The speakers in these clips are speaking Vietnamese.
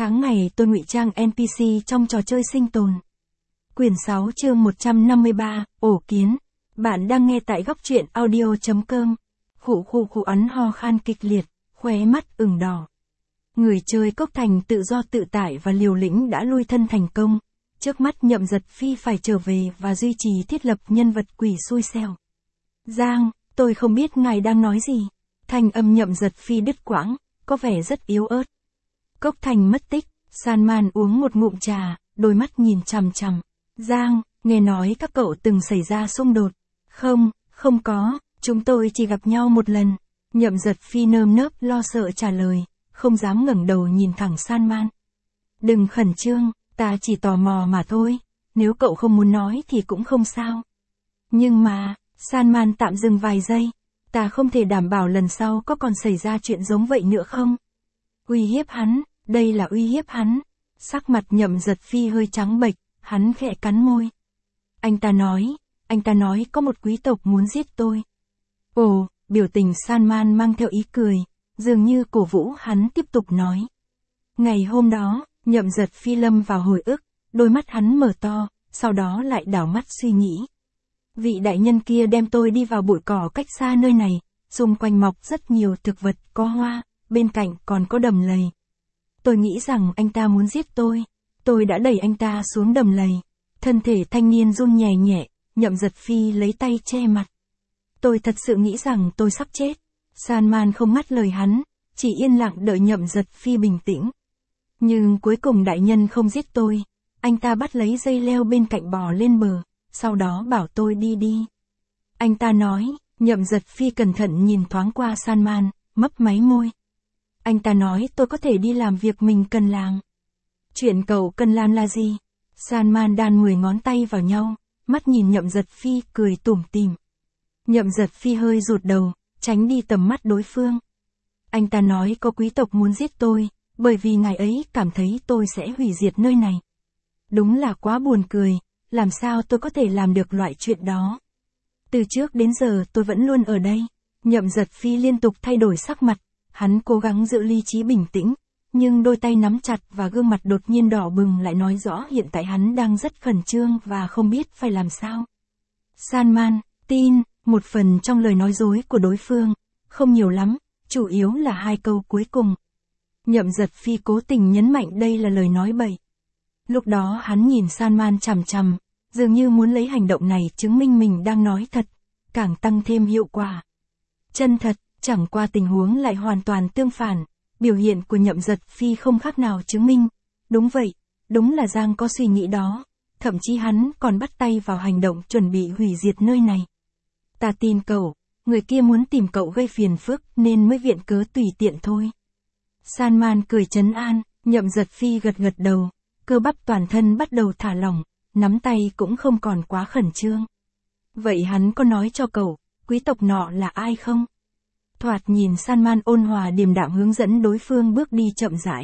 Tháng ngày tôi ngụy trang NPC trong trò chơi sinh tồn. Quyển 6 chương 153, ổ kiến. Bạn đang nghe tại góc truyện audio.com. Khụ ấn ho khan kịch liệt, khóe mắt ửng đỏ. Người chơi Cốc Thành tự do tự tại và liều lĩnh đã lui thân thành công. Trước mắt Nhậm Giật Phi phải trở về và duy trì thiết lập nhân vật quỷ xui xẻo. Giang, tôi không biết ngài đang nói gì. Thanh âm Nhậm Giật Phi đứt quãng, có vẻ rất yếu ớt. Cốc Thành mất tích, Salman uống một ngụm trà, đôi mắt nhìn chằm chằm. Giang, nghe nói các cậu từng xảy ra xung đột. Không có, chúng tôi chỉ gặp nhau một lần. Nhậm Giật Phi nơm nớp lo sợ trả lời, không dám ngẩng đầu nhìn thẳng Salman. Đừng khẩn trương, ta chỉ tò mò mà thôi, nếu cậu không muốn nói thì cũng không sao. Nhưng mà, Salman tạm dừng vài giây, ta không thể đảm bảo lần sau có còn xảy ra chuyện giống vậy nữa không? Uy hiếp hắn, đây là uy hiếp hắn. Sắc mặt Nhậm Giật Phi hơi trắng bệch, hắn khẽ cắn môi. Anh ta nói có một quý tộc muốn giết tôi. Ồ, biểu tình Salman mang theo ý cười, dường như cổ vũ hắn tiếp tục nói. Ngày hôm đó, Nhậm Giật Phi lâm vào hồi ức, đôi mắt hắn mở to, sau đó lại đảo mắt suy nghĩ. Vị đại nhân kia đem tôi đi vào bụi cỏ cách xa nơi này, xung quanh mọc rất nhiều thực vật có hoa, bên cạnh còn có đầm lầy. Tôi nghĩ rằng anh ta muốn giết tôi đã đẩy anh ta xuống đầm lầy. Thân thể thanh niên run nhẹ nhẹ, Nhậm Giật Phi lấy tay che mặt. Tôi thật sự nghĩ rằng tôi sắp chết. Salman không ngắt lời hắn, chỉ yên lặng đợi Nhậm Giật Phi bình tĩnh. Nhưng cuối cùng đại nhân không giết tôi, anh ta bắt lấy dây leo bên cạnh bò lên bờ, sau đó bảo tôi đi. Anh ta nói, Nhậm Giật Phi cẩn thận nhìn thoáng qua Salman, mấp máy môi. Anh ta nói tôi có thể đi làm việc mình cần làm. Chuyện cậu cần làm là gì? Salman đan 10 ngón tay vào nhau, mắt nhìn Nhậm Giật Phi cười tủm tỉm. Nhậm Giật Phi hơi rụt đầu, tránh đi tầm mắt đối phương. Anh ta nói có quý tộc muốn giết tôi, bởi vì ngài ấy cảm thấy tôi sẽ hủy diệt nơi này. Đúng là quá buồn cười, làm sao tôi có thể làm được loại chuyện đó? Từ trước đến giờ tôi vẫn luôn ở đây. Nhậm Giật Phi liên tục thay đổi sắc mặt, hắn cố gắng giữ lý trí bình tĩnh, nhưng đôi tay nắm chặt và gương mặt đột nhiên đỏ bừng lại nói rõ hiện tại hắn đang rất khẩn trương và không biết phải làm sao. Salman, tin, một phần trong lời nói dối của đối phương, không nhiều lắm, chủ yếu là 2 câu cuối cùng. Nhậm Giật Phi cố tình nhấn mạnh đây là lời nói bậy. Lúc đó hắn nhìn Salman chằm chằm, dường như muốn lấy hành động này chứng minh mình đang nói thật, càng tăng thêm hiệu quả. Chân thật, chẳng qua tình huống lại hoàn toàn tương phản. Biểu hiện của Nhậm Giật Phi không khác nào chứng minh. Đúng vậy, đúng là Giang có suy nghĩ đó. Thậm chí hắn còn bắt tay vào hành động chuẩn bị hủy diệt nơi này. Ta tin cậu, người kia muốn tìm cậu gây phiền phức nên mới viện cớ tùy tiện thôi. Salman cười trấn an, Nhậm Giật Phi gật đầu, cơ bắp toàn thân bắt đầu thả lỏng, nắm tay cũng không còn quá khẩn trương. Vậy hắn có nói cho cậu, quý tộc nọ là ai không? Thoạt nhìn Salman ôn hòa điềm đạm hướng dẫn đối phương bước đi chậm rãi.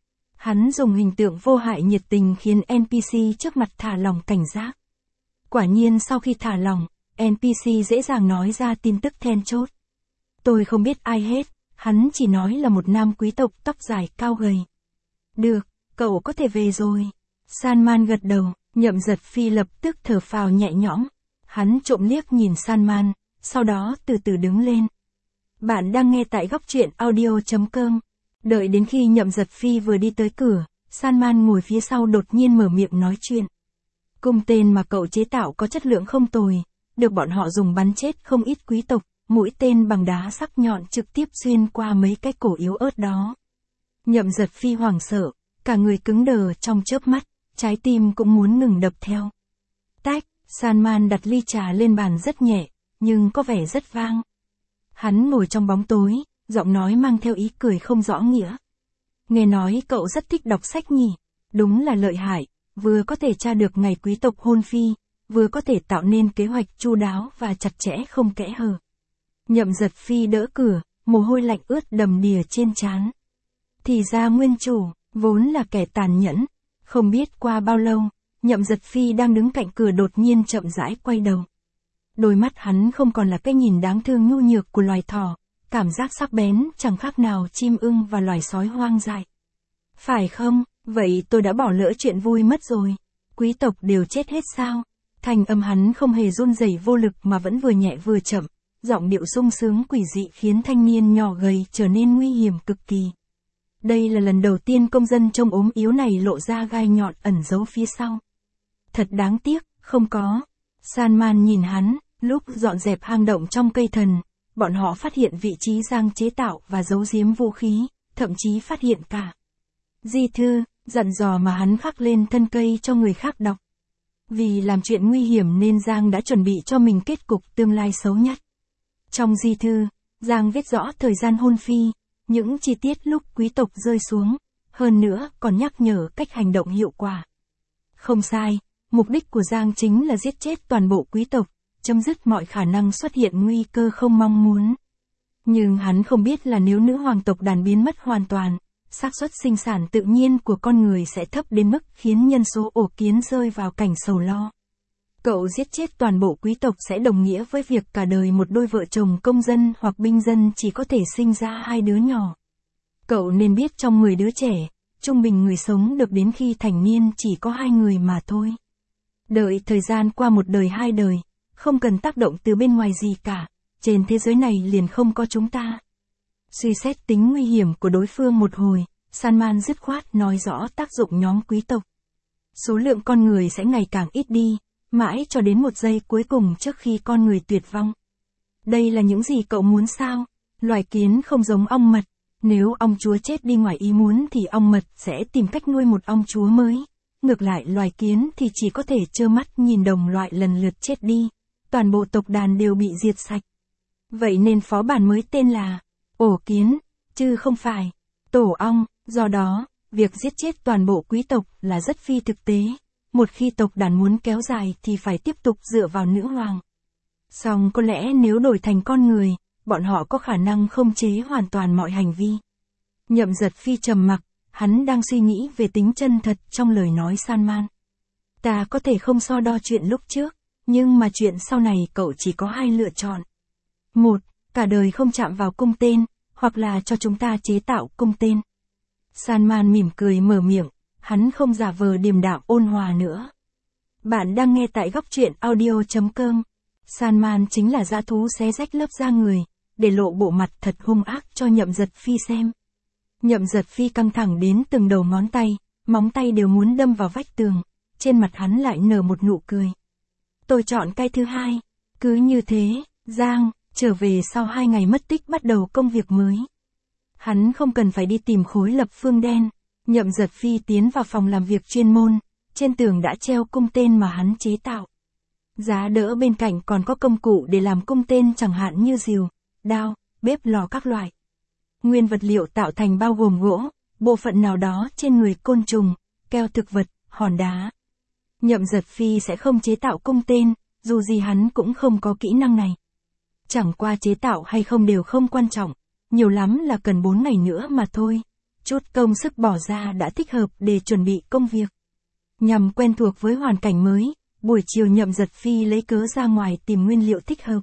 Hắn dùng hình tượng vô hại nhiệt tình khiến NPC trước mặt thả lòng cảnh giác. Quả nhiên sau khi thả lòng, NPC dễ dàng nói ra tin tức then chốt. Tôi không biết ai hết, hắn chỉ nói là một nam quý tộc tóc dài cao gầy. Được, cậu có thể về rồi. Salman gật đầu, Nhậm Giật Phi lập tức thở phào nhẹ nhõm. Hắn trộm liếc nhìn Salman, sau đó từ từ đứng lên. Bạn đang nghe tại góc truyện audio.com. Đợi đến khi Nhậm Giật Phi vừa đi tới cửa, Salman ngồi phía sau đột nhiên mở miệng nói chuyện. Cung tên mà cậu chế tạo có chất lượng không tồi, được bọn họ dùng bắn chết không ít quý tộc, mũi tên bằng đá sắc nhọn trực tiếp xuyên qua mấy cái cổ yếu ớt đó. Nhậm Giật Phi hoảng sợ, cả người cứng đờ trong chớp mắt, trái tim cũng muốn ngừng đập theo. Tách, Salman đặt ly trà lên bàn rất nhẹ, nhưng có vẻ rất vang. Hắn ngồi trong bóng tối, giọng nói mang theo ý cười không rõ nghĩa. Nghe nói cậu rất thích đọc sách nhỉ, đúng là lợi hại, vừa có thể tra được ngày quý tộc hôn phi, vừa có thể tạo nên kế hoạch chu đáo và chặt chẽ không kẽ hở. Nhậm Giật Phi đỡ cửa, mồ hôi lạnh ướt đầm đìa trên trán. Thì ra nguyên chủ, vốn là kẻ tàn nhẫn. Không biết qua bao lâu, Nhậm Giật Phi đang đứng cạnh cửa đột nhiên chậm rãi quay đầu. Đôi mắt hắn không còn là cái nhìn đáng thương nhu nhược của loài thỏ, cảm giác sắc bén chẳng khác nào chim ưng và loài sói hoang dại. Phải không, vậy tôi đã bỏ lỡ chuyện vui mất rồi. Quý tộc đều chết hết sao? Thanh âm hắn không hề run rẩy vô lực mà vẫn vừa nhẹ vừa chậm, giọng điệu sung sướng quỷ dị khiến thanh niên nhỏ gầy trở nên nguy hiểm cực kỳ. Đây là lần đầu tiên công dân trông ốm yếu này lộ ra gai nhọn ẩn giấu phía sau. Thật đáng tiếc, không có. Salman nhìn hắn, lúc dọn dẹp hang động trong cây thần, bọn họ phát hiện vị trí Giang chế tạo và giấu giếm vũ khí, thậm chí phát hiện cả di thư, dặn dò mà hắn khắc lên thân cây cho người khác đọc. Vì làm chuyện nguy hiểm nên Giang đã chuẩn bị cho mình kết cục tương lai xấu nhất. Trong di thư, Giang viết rõ thời gian hôn phi, những chi tiết lúc quý tộc rơi xuống, hơn nữa còn nhắc nhở cách hành động hiệu quả. Không sai, mục đích của Giang chính là giết chết toàn bộ quý tộc, chấm dứt mọi khả năng xuất hiện nguy cơ không mong muốn. Nhưng hắn không biết là nếu nữ hoàng tộc đàn biến mất hoàn toàn, xác suất sinh sản tự nhiên của con người sẽ thấp đến mức khiến nhân số ổ kiến rơi vào cảnh sầu lo. Cậu giết chết toàn bộ quý tộc sẽ đồng nghĩa với việc cả đời một đôi vợ chồng công dân hoặc binh dân chỉ có thể sinh ra 2 đứa nhỏ. Cậu nên biết trong 10 đứa trẻ, trung bình người sống được đến khi thành niên chỉ có 2 người mà thôi. Đợi thời gian qua 1 đời 2 đời, không cần tác động từ bên ngoài gì cả, trên thế giới này liền không có chúng ta. Suy xét tính nguy hiểm của đối phương một hồi, Salman dứt khoát nói rõ tác dụng nhóm quý tộc. Số lượng con người sẽ ngày càng ít đi, mãi cho đến một giây cuối cùng trước khi con người tuyệt vong. Đây là những gì cậu muốn sao? Loài kiến không giống ong mật, nếu ong chúa chết đi ngoài ý muốn thì ong mật sẽ tìm cách nuôi một ong chúa mới. Ngược lại loài kiến thì chỉ có thể trơ mắt nhìn đồng loại lần lượt chết đi, toàn bộ tộc đàn đều bị diệt sạch. Vậy nên phó bản mới tên là ổ kiến, chứ không phải tổ ong, do đó, việc giết chết toàn bộ quý tộc là rất phi thực tế. Một khi tộc đàn muốn kéo dài thì phải tiếp tục dựa vào nữ hoàng. Song có lẽ nếu đổi thành con người, bọn họ có khả năng khống chế hoàn toàn mọi hành vi. Nhậm Giật Phi trầm mặc, hắn đang suy nghĩ về tính chân thật trong lời nói Salman. Ta có thể không so đo chuyện lúc trước, nhưng mà chuyện sau này cậu chỉ có 2 lựa chọn. 1. Cả đời không chạm vào cung tên, hoặc là cho chúng ta chế tạo cung tên. Salman mỉm cười mở miệng, hắn không giả vờ điềm đạm ôn hòa nữa. Bạn đang nghe tại góc truyện audio.com. Salman chính là dã thú xé rách lớp da người, để lộ bộ mặt thật hung ác cho Nhậm Giật Phi xem. Nhậm Giật Phi căng thẳng đến từng đầu ngón tay, móng tay đều muốn đâm vào vách tường, trên mặt hắn lại nở một nụ cười. Tôi chọn cái thứ 2. Cứ như thế, Giang trở về sau 2 ngày mất tích bắt đầu công việc mới. Hắn không cần phải đi tìm khối lập phương đen. Nhậm Giật Phi tiến vào phòng làm việc chuyên môn, trên tường đã treo cung tên mà hắn chế tạo. Giá đỡ bên cạnh còn có công cụ để làm cung tên chẳng hạn như rìu, đao, bếp lò các loại. Nguyên vật liệu tạo thành bao gồm gỗ, bộ phận nào đó trên người côn trùng, keo thực vật, hòn đá. Nhậm Giật Phi sẽ không chế tạo cung tên, dù gì hắn cũng không có kỹ năng này. Chẳng qua chế tạo hay không đều không quan trọng, nhiều lắm là cần 4 ngày nữa mà thôi. Chút công sức bỏ ra đã thích hợp để chuẩn bị công việc. Nhằm quen thuộc với hoàn cảnh mới, buổi chiều Nhậm Giật Phi lấy cớ ra ngoài tìm nguyên liệu thích hợp.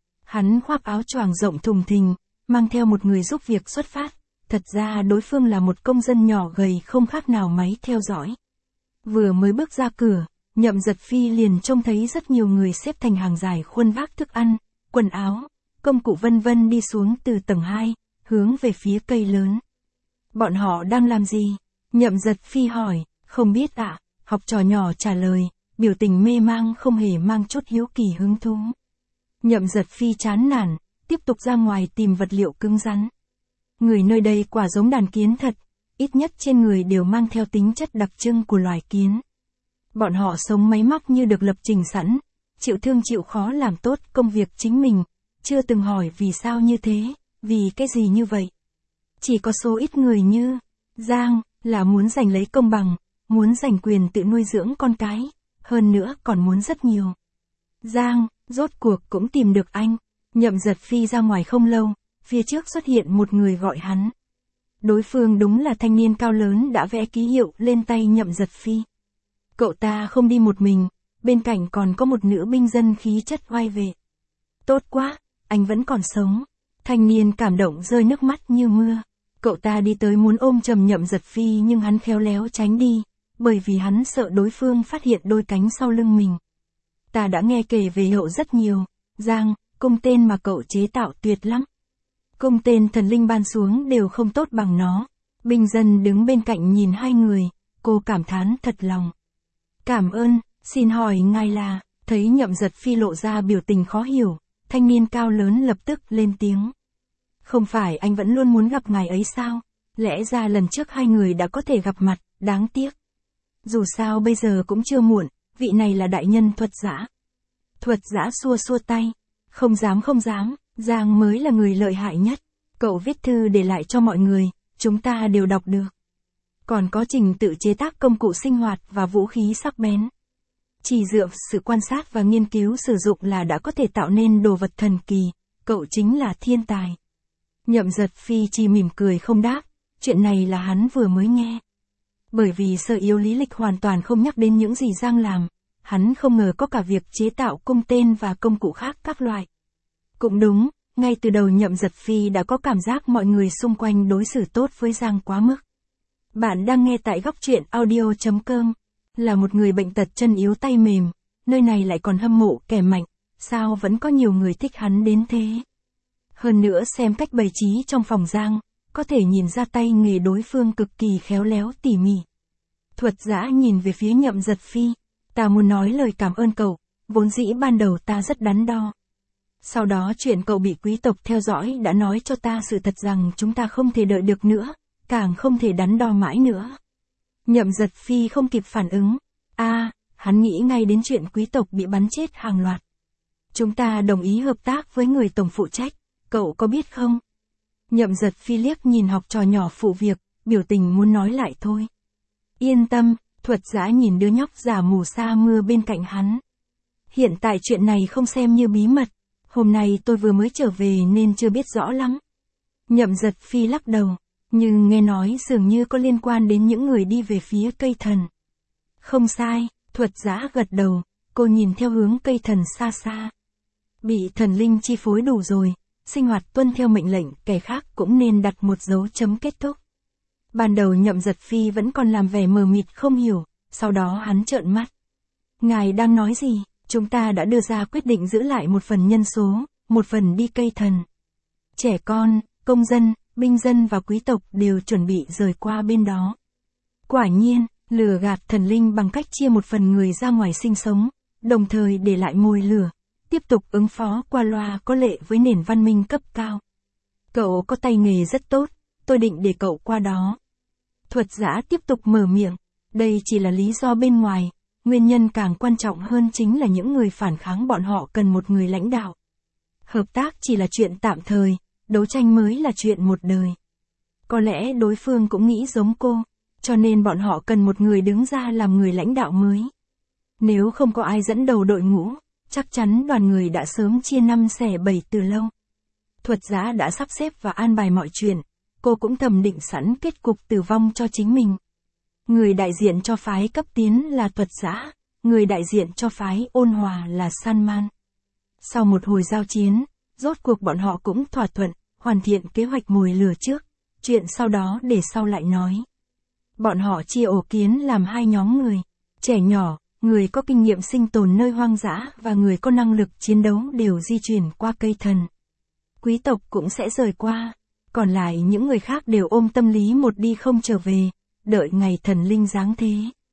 Hắn khoác áo choàng rộng thùng thình, mang theo một người giúp việc xuất phát. Thật ra đối phương là một công dân nhỏ gầy không khác nào máy theo dõi. Vừa mới bước ra cửa, Nhậm Giật Phi liền trông thấy rất nhiều người xếp thành hàng dài khuân vác thức ăn, quần áo, công cụ vân vân đi xuống từ tầng 2, hướng về phía cây lớn. Bọn họ đang làm gì? Nhậm Giật Phi hỏi, không biết ạ, học trò nhỏ trả lời, biểu tình mê mang không hề mang chút hiếu kỳ hứng thú. Nhậm Giật Phi chán nản, tiếp tục ra ngoài tìm vật liệu cứng rắn. Người nơi đây quả giống đàn kiến thật, ít nhất trên người đều mang theo tính chất đặc trưng của loài kiến. Bọn họ sống máy móc như được lập trình sẵn, chịu thương chịu khó làm tốt công việc chính mình, chưa từng hỏi vì sao như thế, vì cái gì như vậy. Chỉ có số ít người như Giang là muốn giành lấy công bằng, muốn giành quyền tự nuôi dưỡng con cái, hơn nữa còn muốn rất nhiều. Giang, rốt cuộc cũng tìm được anh. Nhậm Giật Phi ra ngoài không lâu, phía trước xuất hiện một người gọi hắn. Đối phương đúng là thanh niên cao lớn đã vẽ ký hiệu lên tay Nhậm Giật Phi. Cậu ta không đi một mình, bên cạnh còn có một nữ binh dân khí chất oai vệ. Tốt quá, anh vẫn còn sống. Thanh niên cảm động rơi nước mắt như mưa. Cậu ta đi tới muốn ôm chầm Nhậm Giật Phi nhưng hắn khéo léo tránh đi, bởi vì hắn sợ đối phương phát hiện đôi cánh sau lưng mình. Ta đã nghe kể về cậu rất nhiều, Giang, cung tên mà cậu chế tạo tuyệt lắm. Cung tên thần linh ban xuống đều không tốt bằng nó. Binh dân đứng bên cạnh nhìn hai người, cô cảm thán thật lòng. Cảm ơn, xin hỏi ngài là, thấy Nhậm Giật Phi lộ ra biểu tình khó hiểu, thanh niên cao lớn lập tức lên tiếng. Không phải anh vẫn luôn muốn gặp ngài ấy sao? Lẽ ra lần trước hai người đã có thể gặp mặt, đáng tiếc. Dù sao bây giờ cũng chưa muộn, vị này là đại nhân Thuật Giã. Thuật Giã xua xua tay. Không dám, Giang mới là người lợi hại nhất. Cậu viết thư để lại cho mọi người, chúng ta đều đọc được. Còn có trình tự chế tác công cụ sinh hoạt và vũ khí sắc bén. Chỉ dựa sự quan sát và nghiên cứu sử dụng là đã có thể tạo nên đồ vật thần kỳ, cậu chính là thiên tài. Nhậm Giật Phi chỉ mỉm cười không đáp, chuyện này là hắn vừa mới nghe. Bởi vì sơ yếu lý lịch hoàn toàn không nhắc đến những gì Giang làm, hắn không ngờ có cả việc chế tạo cung tên và công cụ khác các loại. Cũng đúng, ngay từ đầu Nhậm Giật Phi đã có cảm giác mọi người xung quanh đối xử tốt với Giang quá mức. Bạn đang nghe tại góc truyện audio.com, là một người bệnh tật chân yếu tay mềm, nơi này lại còn hâm mộ kẻ mạnh, sao vẫn có nhiều người thích hắn đến thế. Hơn nữa xem cách bày trí trong phòng Giang, có thể nhìn ra tay nghề đối phương cực kỳ khéo léo tỉ mỉ. Thuật Giã nhìn về phía Nhậm Giật Phi, ta muốn nói lời cảm ơn cậu, vốn dĩ ban đầu ta rất đắn đo. Sau đó chuyện cậu bị quý tộc theo dõi đã nói cho ta sự thật rằng chúng ta không thể đợi được nữa, càng không thể đắn đo mãi nữa. Nhậm Giật Phi không kịp phản ứng, hắn nghĩ ngay đến chuyện quý tộc bị bắn chết hàng loạt. Chúng ta đồng ý hợp tác với người tổng phụ trách, cậu có biết không? Nhậm Giật Phi liếc nhìn học trò nhỏ phụ việc, biểu tình muốn nói lại thôi. Yên tâm, Thuật Giã nhìn đứa nhóc giả mù sa mưa bên cạnh hắn. Hiện tại chuyện này không xem như bí mật, hôm nay tôi vừa mới trở về nên chưa biết rõ lắm. Nhậm Giật Phi lắc đầu, nhưng nghe nói dường như có liên quan đến những người đi về phía cây thần. Không sai, Thuật Giã gật đầu, cô nhìn theo hướng cây thần xa xa. Bị thần linh chi phối đủ rồi, sinh hoạt tuân theo mệnh lệnh, kẻ khác cũng nên đặt một dấu chấm kết thúc. Ban đầu Nhậm Giật Phi vẫn còn làm vẻ mờ mịt không hiểu, sau đó hắn trợn mắt. Ngài đang nói gì? Chúng ta đã đưa ra quyết định giữ lại một phần nhân số, một phần đi cây thần. Trẻ con, công dân, binh dân và quý tộc đều chuẩn bị rời qua bên đó. Quả nhiên, lừa gạt thần linh bằng cách chia một phần người ra ngoài sinh sống, đồng thời để lại mồi lửa, tiếp tục ứng phó qua loa có lệ với nền văn minh cấp cao. Cậu có tay nghề rất tốt, tôi định để cậu qua đó. Thuật Giã tiếp tục mở miệng, đây chỉ là lý do bên ngoài, nguyên nhân càng quan trọng hơn chính là những người phản kháng bọn họ cần một người lãnh đạo. Hợp tác chỉ là chuyện tạm thời, đấu tranh mới là chuyện một đời. Có lẽ đối phương cũng nghĩ giống cô, cho nên bọn họ cần một người đứng ra làm người lãnh đạo mới. Nếu không có ai dẫn đầu đội ngũ, chắc chắn đoàn người đã sớm chia năm xẻ bảy từ lâu. Thuật Giã đã sắp xếp và an bài mọi chuyện, cô cũng thầm định sẵn kết cục tử vong cho chính mình. Người đại diện cho phái cấp tiến là Thuật Giã, người đại diện cho phái ôn hòa là Salman. Sau một hồi giao chiến, rốt cuộc bọn họ cũng thỏa thuận, hoàn thiện kế hoạch mồi lửa trước, chuyện sau đó để sau lại nói. Bọn họ chia ổ kiến làm hai nhóm người, trẻ nhỏ, người có kinh nghiệm sinh tồn nơi hoang dã và người có năng lực chiến đấu đều di chuyển qua cây thần. Quý tộc cũng sẽ rời qua, còn lại những người khác đều ôm tâm lý một đi không trở về, đợi ngày thần linh giáng thế.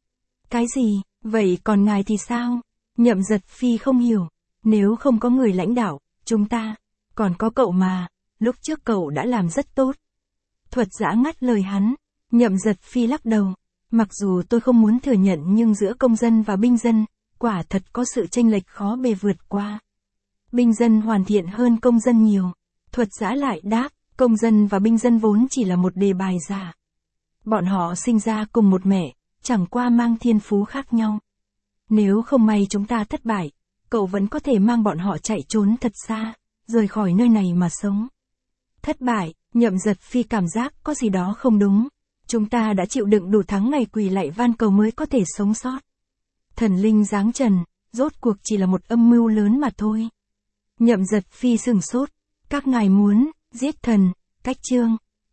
Cái gì, vậy còn ngài thì sao? Nhậm Giật Phi không hiểu, nếu không có người lãnh đạo, chúng ta, còn có cậu mà, lúc trước cậu đã làm rất tốt. Thuật Giã ngắt lời hắn, Nhậm Giật Phi lắc đầu, mặc dù tôi không muốn thừa nhận nhưng giữa công dân và binh dân, quả thật có sự chênh lệch khó bề vượt qua. Binh dân hoàn thiện hơn công dân nhiều. Thuật Giã lại đáp, công dân và binh dân vốn chỉ là một đề bài giả. Bọn họ sinh ra cùng một mẹ, chẳng qua mang thiên phú khác nhau. Nếu không may chúng ta thất bại, cậu vẫn có thể mang bọn họ chạy trốn thật xa, rời khỏi nơi này mà sống. Thất bại, Nhậm Giật Phi cảm giác có gì đó không đúng. Chúng ta đã chịu đựng đủ tháng ngày quỳ lạy van cầu mới có thể sống sót. Thần linh giáng trần, rốt cuộc chỉ là một âm mưu lớn mà thôi. Nhậm Giật Phi sửng sốt, các ngài muốn giết thần, cách chương.